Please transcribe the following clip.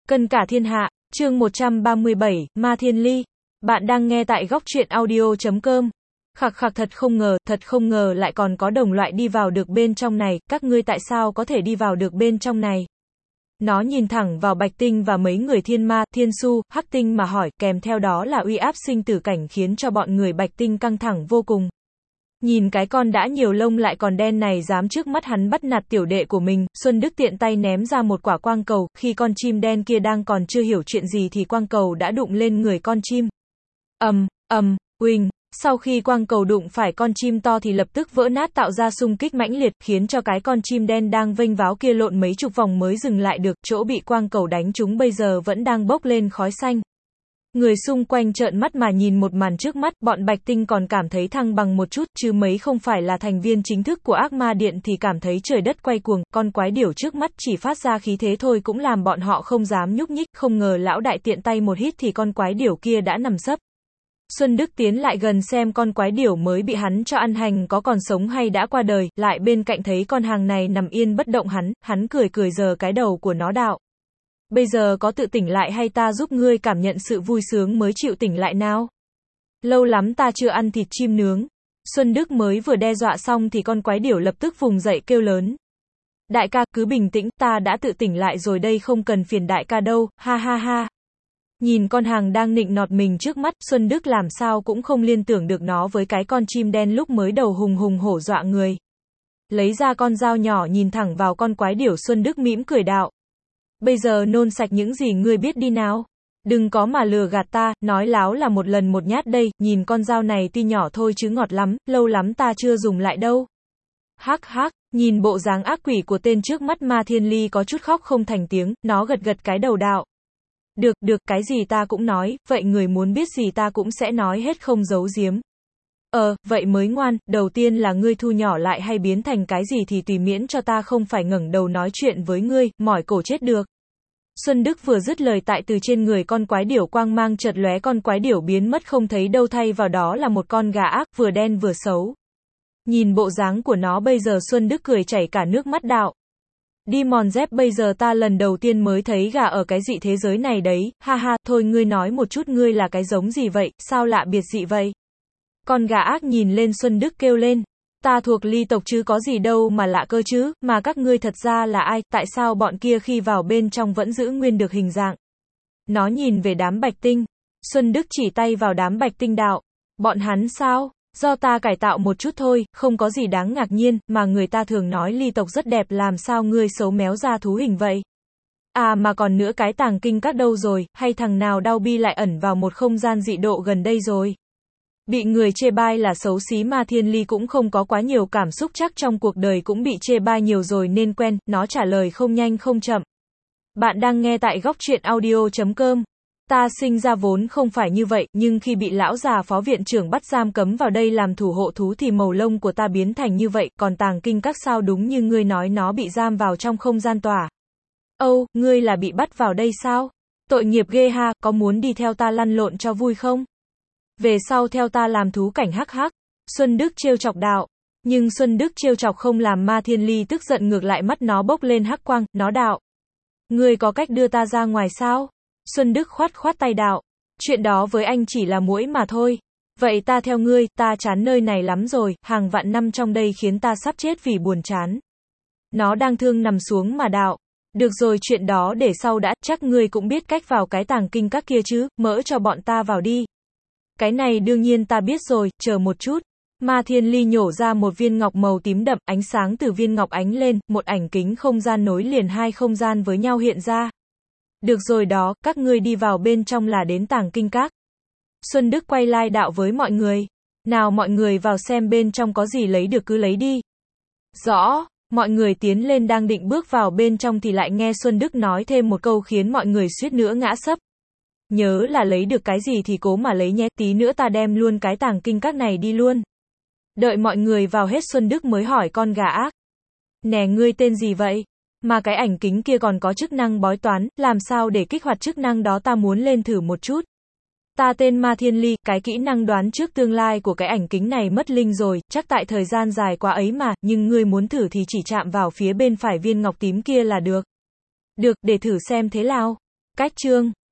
Cân cả thiên hạ, chương 137, Ma Thiên Ly. Bạn đang nghe tại góc truyện audio.com. Khặc khặc, thật không ngờ lại còn có đồng loại đi vào được bên trong này, các ngươi tại sao có thể đi vào được bên trong này? Nó nhìn thẳng vào Bạch Tinh và mấy người Thiên Ma, Thiên Su, Hắc Tinh mà hỏi, kèm theo đó là uy áp sinh tử cảnh khiến cho bọn người Bạch Tinh căng thẳng vô cùng. Nhìn cái con đã nhiều lông lại còn đen này dám trước mắt hắn bắt nạt tiểu đệ của mình, Xuân Đức tiện tay ném ra một quả quang cầu, khi con chim đen kia đang còn chưa hiểu chuyện gì thì quang cầu đã đụng lên người con chim. Uỳnh, sau khi quang cầu đụng phải con chim to thì lập tức vỡ nát tạo ra xung kích mãnh liệt, khiến cho cái con chim đen đang vênh váo kia lộn mấy chục vòng mới dừng lại được, chỗ bị quang cầu đánh trúng bây giờ vẫn đang bốc lên khói xanh. Người xung quanh trợn mắt mà nhìn một màn trước mắt, bọn Bạch Tinh còn cảm thấy thăng bằng một chút, chứ mấy không phải là thành viên chính thức của Ác Ma Điện thì cảm thấy trời đất quay cuồng, con quái điểu trước mắt chỉ phát ra khí thế thôi cũng làm bọn họ không dám nhúc nhích, không ngờ lão đại tiện tay một hít thì con quái điểu kia đã nằm sấp. Xuân Đức tiến lại gần xem con quái điểu mới bị hắn cho ăn hành có còn sống hay đã qua đời, lại bên cạnh thấy con hàng này nằm yên bất động hắn cười giơ cái đầu của nó đạo. Bây giờ có tự tỉnh lại hay ta giúp ngươi cảm nhận sự vui sướng mới chịu tỉnh lại nào? Lâu lắm ta chưa ăn thịt chim nướng. Xuân Đức mới vừa đe dọa xong thì con quái điểu lập tức vùng dậy kêu lớn. Đại ca, cứ bình tĩnh, ta đã tự tỉnh lại rồi đây, không cần phiền đại ca đâu, ha ha ha. Nhìn con hàng đang nịnh nọt mình trước mắt, Xuân Đức làm sao cũng không liên tưởng được nó với cái con chim đen lúc mới đầu hùng hổ dọa người. Lấy ra con dao nhỏ nhìn thẳng vào con quái điểu, Xuân Đức mỉm cười đạo. Bây giờ nôn sạch những gì ngươi biết đi nào. Đừng có mà lừa gạt ta, nói láo là một lần một nhát đây, nhìn con dao này tuy nhỏ thôi chứ ngọt lắm, lâu lắm ta chưa dùng lại đâu. Hắc hắc, nhìn bộ dáng ác quỷ của tên trước mắt, Ma Thiên Ly có chút khóc không thành tiếng, nó gật cái đầu đạo. Được, cái gì ta cũng nói, vậy người muốn biết gì ta cũng sẽ nói hết không giấu giếm. Vậy mới ngoan, đầu tiên là ngươi thu nhỏ lại hay biến thành cái gì thì tùy, miễn cho ta không phải ngẩng đầu nói chuyện với ngươi, mỏi cổ chết được. Xuân Đức vừa dứt lời tại từ trên người con quái điểu quang mang chợt lóe, con quái điểu biến mất không thấy đâu, thay vào đó là một con gà ác, vừa đen vừa xấu. Nhìn bộ dáng của nó bây giờ Xuân Đức cười chảy cả nước mắt đạo. Đi mòn dép, bây giờ ta lần đầu tiên mới thấy gà ở cái dị thế giới này đấy, ha ha, thôi ngươi nói một chút, ngươi là cái giống gì vậy, sao lạ biệt dị vậy? Con gà ác nhìn lên Xuân Đức kêu lên. Ta thuộc Ly tộc chứ có gì đâu mà lạ cơ chứ, mà các ngươi thật ra là ai, tại sao bọn kia khi vào bên trong vẫn giữ nguyên được hình dạng? Nó nhìn về đám Bạch Tinh. Xuân Đức chỉ tay vào đám Bạch Tinh đạo. Bọn hắn sao? Do ta cải tạo một chút thôi, không có gì đáng ngạc nhiên, mà người ta thường nói Ly tộc rất đẹp, làm sao ngươi xấu méo ra thú hình vậy? À mà còn nữa, cái tàng kinh các đâu rồi, hay thằng nào đau bi lại ẩn vào một không gian dị độ gần đây rồi? Bị người chê bai là xấu xí, Ma Thiên Ly cũng không có quá nhiều cảm xúc, chắc trong cuộc đời cũng bị chê bai nhiều rồi nên quen, nó trả lời không nhanh không chậm. Bạn đang nghe tại góc truyện audio.com. Ta sinh ra vốn không phải như vậy, nhưng khi bị lão già phó viện trưởng bắt giam cấm vào đây làm thủ hộ thú thì màu lông của ta biến thành như vậy, còn tàng kinh các sao đúng như ngươi nói, nó bị giam vào trong không gian tỏa. Ngươi là bị bắt vào đây sao? Tội nghiệp ghê ha, có muốn đi theo ta lăn lộn cho vui không? Về sau theo ta làm thú cảnh, hắc hắc. Xuân Đức trêu chọc đạo. Nhưng Xuân Đức trêu chọc không làm Ma Thiên Ly tức giận, ngược lại mắt nó bốc lên hắc quang, nó đạo. Ngươi có cách đưa ta ra ngoài sao? Xuân Đức khoát tay đạo. Chuyện đó với anh chỉ là muỗi mà thôi. Vậy ta theo ngươi, ta chán nơi này lắm rồi, hàng vạn năm trong đây khiến ta sắp chết vì buồn chán. Nó đang thương nằm xuống mà đạo. Được rồi, chuyện đó để sau đã, chắc ngươi cũng biết cách vào cái tàng kinh các kia chứ, mỡ cho bọn ta vào đi. Cái này đương nhiên ta biết rồi, chờ một chút. Ma Thiên Ly nhổ ra một viên ngọc màu tím đậm, ánh sáng từ viên ngọc ánh lên, một ảnh kính không gian nối liền hai không gian với nhau hiện ra. Được rồi đó, các ngươi đi vào bên trong là đến tàng kinh các. Xuân Đức quay lại đạo với mọi người. Nào mọi người vào xem bên trong có gì lấy được cứ lấy đi. Rõ, mọi người tiến lên đang định bước vào bên trong thì lại nghe Xuân Đức nói thêm một câu khiến mọi người suýt nữa ngã sấp. Nhớ là lấy được cái gì thì cố mà lấy nhé, tí nữa ta đem luôn cái tàng kinh các này đi luôn. Đợi mọi người vào hết Xuân Đức mới hỏi con gà ác. Nè, ngươi tên gì vậy? Mà cái ảnh kính kia còn có chức năng bói toán, làm sao để kích hoạt chức năng đó, ta muốn lên thử một chút. Ta tên Ma Thiên Ly, cái kỹ năng đoán trước tương lai của cái ảnh kính này mất linh rồi, chắc tại thời gian dài quá ấy mà, nhưng ngươi muốn thử thì chỉ chạm vào phía bên phải viên ngọc tím kia là được. Được, để thử xem thế nào. Cách chương